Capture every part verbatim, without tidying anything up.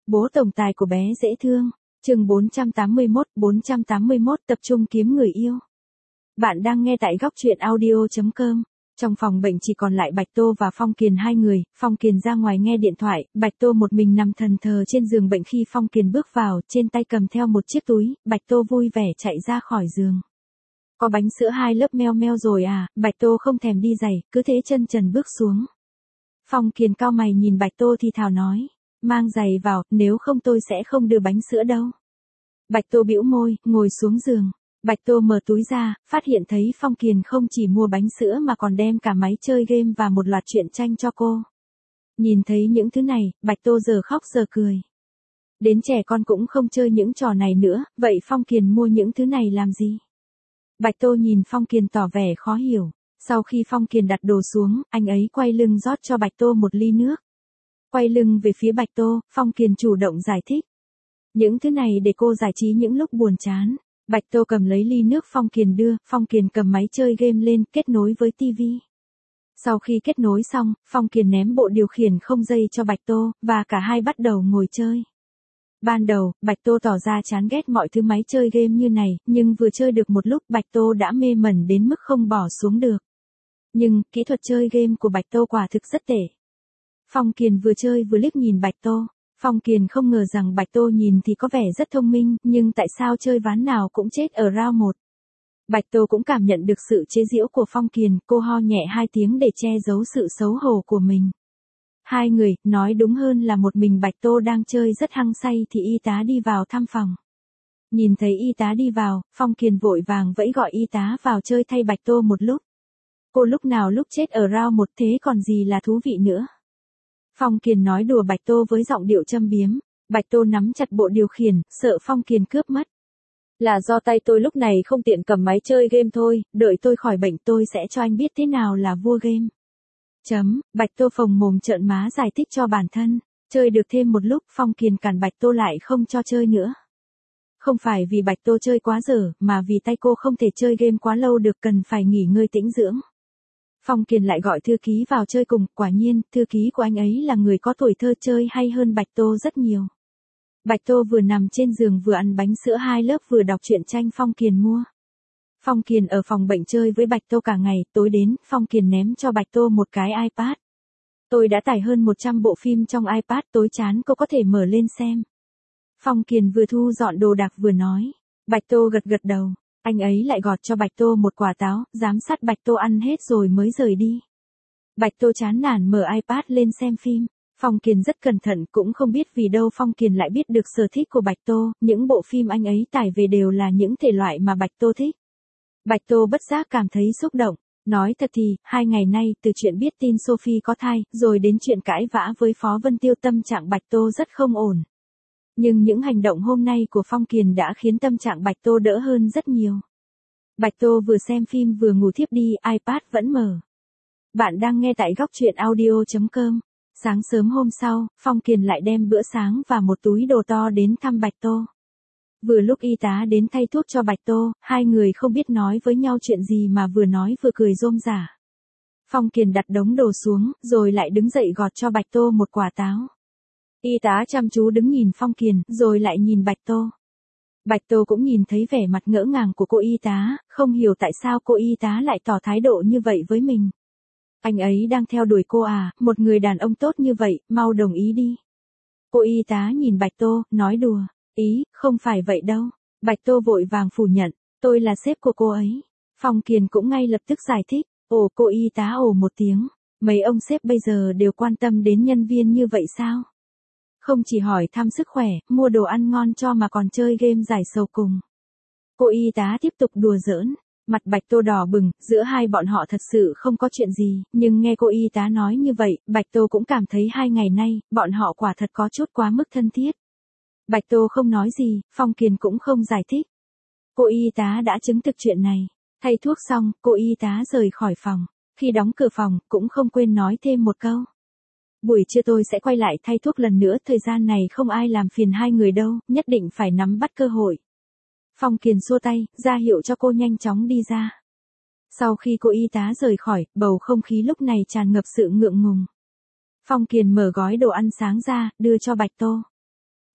Bố tổng tài của bé dễ thương. Chương bốn trăm tám mươi mốt, bốn trăm tám mươi mốt tập trung kiếm người yêu. Bạn đang nghe tại góc truyện audio chấm com. Trong phòng bệnh chỉ còn lại Bạch Tô và Phong Kiền hai người, Phong Kiền ra ngoài nghe điện thoại, Bạch Tô một mình nằm thần thờ trên giường bệnh khi Phong Kiền bước vào, trên tay cầm theo một chiếc túi, Bạch Tô vui vẻ chạy ra khỏi giường. Có bánh sữa hai lớp meo meo rồi à, Bạch Tô không thèm đi giày, cứ thế chân trần bước xuống. Phong Kiền cau mày nhìn Bạch Tô thì thào nói, mang giày vào, nếu không tôi sẽ không đưa bánh sữa đâu. Bạch Tô bĩu môi, ngồi xuống giường. Bạch Tô mở túi ra, phát hiện thấy Phong Kiền không chỉ mua bánh sữa mà còn đem cả máy chơi game và một loạt truyện tranh cho cô. Nhìn thấy những thứ này, Bạch Tô giờ khóc giờ cười. Đến trẻ con cũng không chơi những trò này nữa, vậy Phong Kiền mua những thứ này làm gì? Bạch Tô nhìn Phong Kiền tỏ vẻ khó hiểu. Sau khi Phong Kiền đặt đồ xuống, anh ấy quay lưng rót cho Bạch Tô một ly nước. Quay lưng về phía Bạch Tô, Phong Kiền chủ động giải thích. Những thứ này để cô giải trí những lúc buồn chán. Bạch Tô cầm lấy ly nước Phong Kiền đưa, Phong Kiền cầm máy chơi game lên, kết nối với tivi. Sau khi kết nối xong, Phong Kiền ném bộ điều khiển không dây cho Bạch Tô, và cả hai bắt đầu ngồi chơi. Ban đầu, Bạch Tô tỏ ra chán ghét mọi thứ máy chơi game như này, nhưng vừa chơi được một lúc Bạch Tô đã mê mẩn đến mức không bỏ xuống được. Nhưng, kỹ thuật chơi game của Bạch Tô quả thực rất tệ. Phong Kiền vừa chơi vừa liếc nhìn Bạch Tô. Phong Kiền không ngờ rằng Bạch Tô nhìn thì có vẻ rất thông minh, nhưng tại sao chơi ván nào cũng chết ở round một. Bạch Tô cũng cảm nhận được sự chế giễu của Phong Kiền, cô ho nhẹ hai tiếng để che giấu sự xấu hổ của mình. Hai người, nói đúng hơn là một mình Bạch Tô đang chơi rất hăng say thì y tá đi vào thăm phòng. Nhìn thấy y tá đi vào, Phong Kiền vội vàng vẫy gọi y tá vào chơi thay Bạch Tô một lúc. Cô lúc nào lúc chết ở round một thế còn gì là thú vị nữa. Phong Kiền nói đùa Bạch Tô với giọng điệu châm biếm. Bạch Tô nắm chặt bộ điều khiển, sợ Phong Kiền cướp mất. Là do tay tôi lúc này không tiện cầm máy chơi game thôi, đợi tôi khỏi bệnh tôi sẽ cho anh biết thế nào là vua game. Chấm, Bạch Tô phồng mồm trợn má giải thích cho bản thân. Chơi được thêm một lúc Phong Kiền cản Bạch Tô lại không cho chơi nữa. Không phải vì Bạch Tô chơi quá dở, mà vì tay cô không thể chơi game quá lâu được, cần phải nghỉ ngơi tĩnh dưỡng. Phong Kiền lại gọi thư ký vào chơi cùng, quả nhiên, thư ký của anh ấy là người có tuổi thơ chơi hay hơn Bạch Tô rất nhiều. Bạch Tô vừa nằm trên giường vừa ăn bánh sữa hai lớp vừa đọc truyện tranh Phong Kiền mua. Phong Kiền ở phòng bệnh chơi với Bạch Tô cả ngày, tối đến, Phong Kiền ném cho Bạch Tô một cái iPad. Tôi đã tải hơn một trăm bộ phim trong iPad, tối chán cô có thể mở lên xem. Phong Kiền vừa thu dọn đồ đạc vừa nói. Bạch Tô gật gật đầu. Anh ấy lại gọt cho Bạch Tô một quả táo, giám sát Bạch Tô ăn hết rồi mới rời đi. Bạch Tô chán nản mở iPad lên xem phim. Phong Kiền rất cẩn thận, cũng không biết vì đâu Phong Kiền lại biết được sở thích của Bạch Tô, những bộ phim anh ấy tải về đều là những thể loại mà Bạch Tô thích. Bạch Tô bất giác cảm thấy xúc động. Nói thật thì, hai ngày nay, từ chuyện biết tin Sophie có thai, rồi đến chuyện cãi vã với Phó Vân Tiêu, tâm trạng Bạch Tô rất không ổn. Nhưng những hành động hôm nay của Phong Kiền đã khiến tâm trạng Bạch Tô đỡ hơn rất nhiều. Bạch Tô vừa xem phim vừa ngủ thiếp đi, iPad vẫn mở. Bạn đang nghe tại góc truyện audio chấm com. Sáng sớm hôm sau, Phong Kiền lại đem bữa sáng và một túi đồ to đến thăm Bạch Tô. Vừa lúc y tá đến thay thuốc cho Bạch Tô, hai người không biết nói với nhau chuyện gì mà vừa nói vừa cười rôm rả. Phong Kiền đặt đống đồ xuống, rồi lại đứng dậy gọt cho Bạch Tô một quả táo. Y tá chăm chú đứng nhìn Phong Kiền, rồi lại nhìn Bạch Tô. Bạch Tô cũng nhìn thấy vẻ mặt ngỡ ngàng của cô y tá, không hiểu tại sao cô y tá lại tỏ thái độ như vậy với mình. Anh ấy đang theo đuổi cô à, một người đàn ông tốt như vậy, mau đồng ý đi. Cô y tá nhìn Bạch Tô, nói đùa, ý, không phải vậy đâu. Bạch Tô vội vàng phủ nhận, tôi là sếp của cô ấy. Phong Kiền cũng ngay lập tức giải thích, ồ, cô y tá ồ một tiếng, mấy ông sếp bây giờ đều quan tâm đến nhân viên như vậy sao? Không chỉ hỏi thăm sức khỏe, mua đồ ăn ngon cho mà còn chơi game giải sầu cùng. Cô y tá tiếp tục đùa giỡn, mặt Bạch Tô đỏ bừng, giữa hai bọn họ thật sự không có chuyện gì, nhưng nghe cô y tá nói như vậy, Bạch Tô cũng cảm thấy hai ngày nay, bọn họ quả thật có chút quá mức thân thiết. Bạch Tô không nói gì, Phong Kiền cũng không giải thích. Cô y tá đã chứng thực chuyện này. Thay thuốc xong, cô y tá rời khỏi phòng. Khi đóng cửa phòng, cũng không quên nói thêm một câu. Buổi trưa tôi sẽ quay lại thay thuốc lần nữa, thời gian này không ai làm phiền hai người đâu, nhất định phải nắm bắt cơ hội. Phong Kiền xua tay, ra hiệu cho cô nhanh chóng đi ra. Sau khi cô y tá rời khỏi, bầu không khí lúc này tràn ngập sự ngượng ngùng. Phong Kiền mở gói đồ ăn sáng ra, đưa cho Bạch Tô.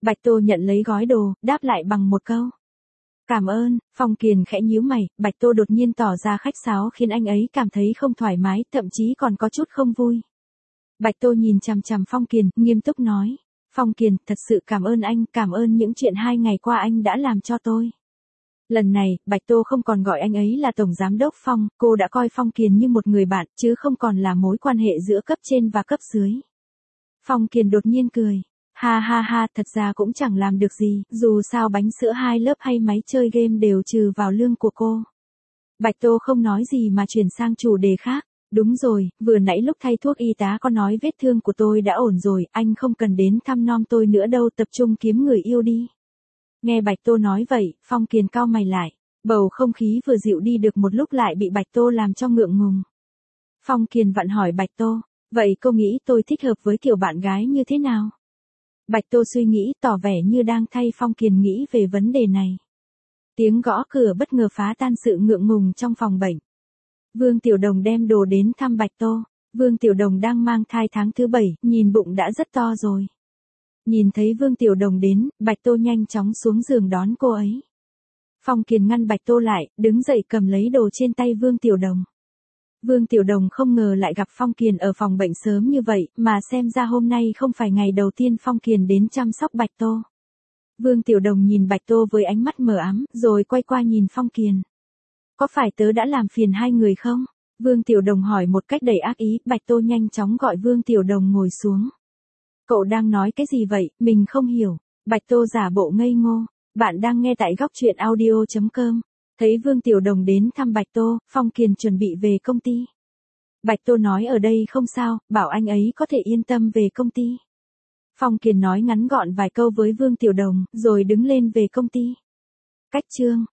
Bạch Tô nhận lấy gói đồ, đáp lại bằng một câu. Cảm ơn. Phong Kiền khẽ nhíu mày, Bạch Tô đột nhiên tỏ ra khách sáo khiến anh ấy cảm thấy không thoải mái, thậm chí còn có chút không vui. Bạch Tô nhìn chằm chằm Phong Kiền, nghiêm túc nói. Phong Kiền, thật sự cảm ơn anh, cảm ơn những chuyện hai ngày qua anh đã làm cho tôi. Lần này, Bạch Tô không còn gọi anh ấy là Tổng Giám đốc Phong, cô đã coi Phong Kiền như một người bạn, chứ không còn là mối quan hệ giữa cấp trên và cấp dưới. Phong Kiền đột nhiên cười. Ha ha ha, thật ra cũng chẳng làm được gì, dù sao bánh sữa hai lớp hay máy chơi game đều trừ vào lương của cô. Bạch Tô không nói gì mà chuyển sang chủ đề khác. Đúng rồi, vừa nãy lúc thay thuốc y tá có nói vết thương của tôi đã ổn rồi, anh không cần đến thăm nom tôi nữa đâu, tập trung kiếm người yêu đi. Nghe Bạch Tô nói vậy, Phong Kiền cau mày lại. Bầu không khí vừa dịu đi được một lúc lại bị Bạch Tô làm cho ngượng ngùng. Phong Kiền vặn hỏi Bạch Tô, vậy cô nghĩ tôi thích hợp với kiểu bạn gái như thế nào? Bạch Tô suy nghĩ, tỏ vẻ như đang thay Phong Kiền nghĩ về vấn đề này. Tiếng gõ cửa bất ngờ phá tan sự ngượng ngùng trong phòng bệnh. Vương Tiểu Đồng đem đồ đến thăm Bạch Tô. Vương Tiểu Đồng đang mang thai tháng thứ bảy, nhìn bụng đã rất to rồi. Nhìn thấy Vương Tiểu Đồng đến, Bạch Tô nhanh chóng xuống giường đón cô ấy. Phong Kiền ngăn Bạch Tô lại, đứng dậy cầm lấy đồ trên tay Vương Tiểu Đồng. Vương Tiểu Đồng không ngờ lại gặp Phong Kiền ở phòng bệnh sớm như vậy, mà xem ra hôm nay không phải ngày đầu tiên Phong Kiền đến chăm sóc Bạch Tô. Vương Tiểu Đồng nhìn Bạch Tô với ánh mắt mờ ám, rồi quay qua nhìn Phong Kiền. Có phải tớ đã làm phiền hai người không? Vương Tiểu Đồng hỏi một cách đầy ác ý, Bạch Tô nhanh chóng gọi Vương Tiểu Đồng ngồi xuống. Cậu đang nói cái gì vậy, mình không hiểu. Bạch Tô giả bộ ngây ngô. Bạn đang nghe tại góc truyện audio chấm com. Thấy Vương Tiểu Đồng đến thăm Bạch Tô, Phong Kiền chuẩn bị về công ty. Bạch Tô nói ở đây không sao, bảo anh ấy có thể yên tâm về công ty. Phong Kiền nói ngắn gọn vài câu với Vương Tiểu Đồng, rồi đứng lên về công ty. Cách chương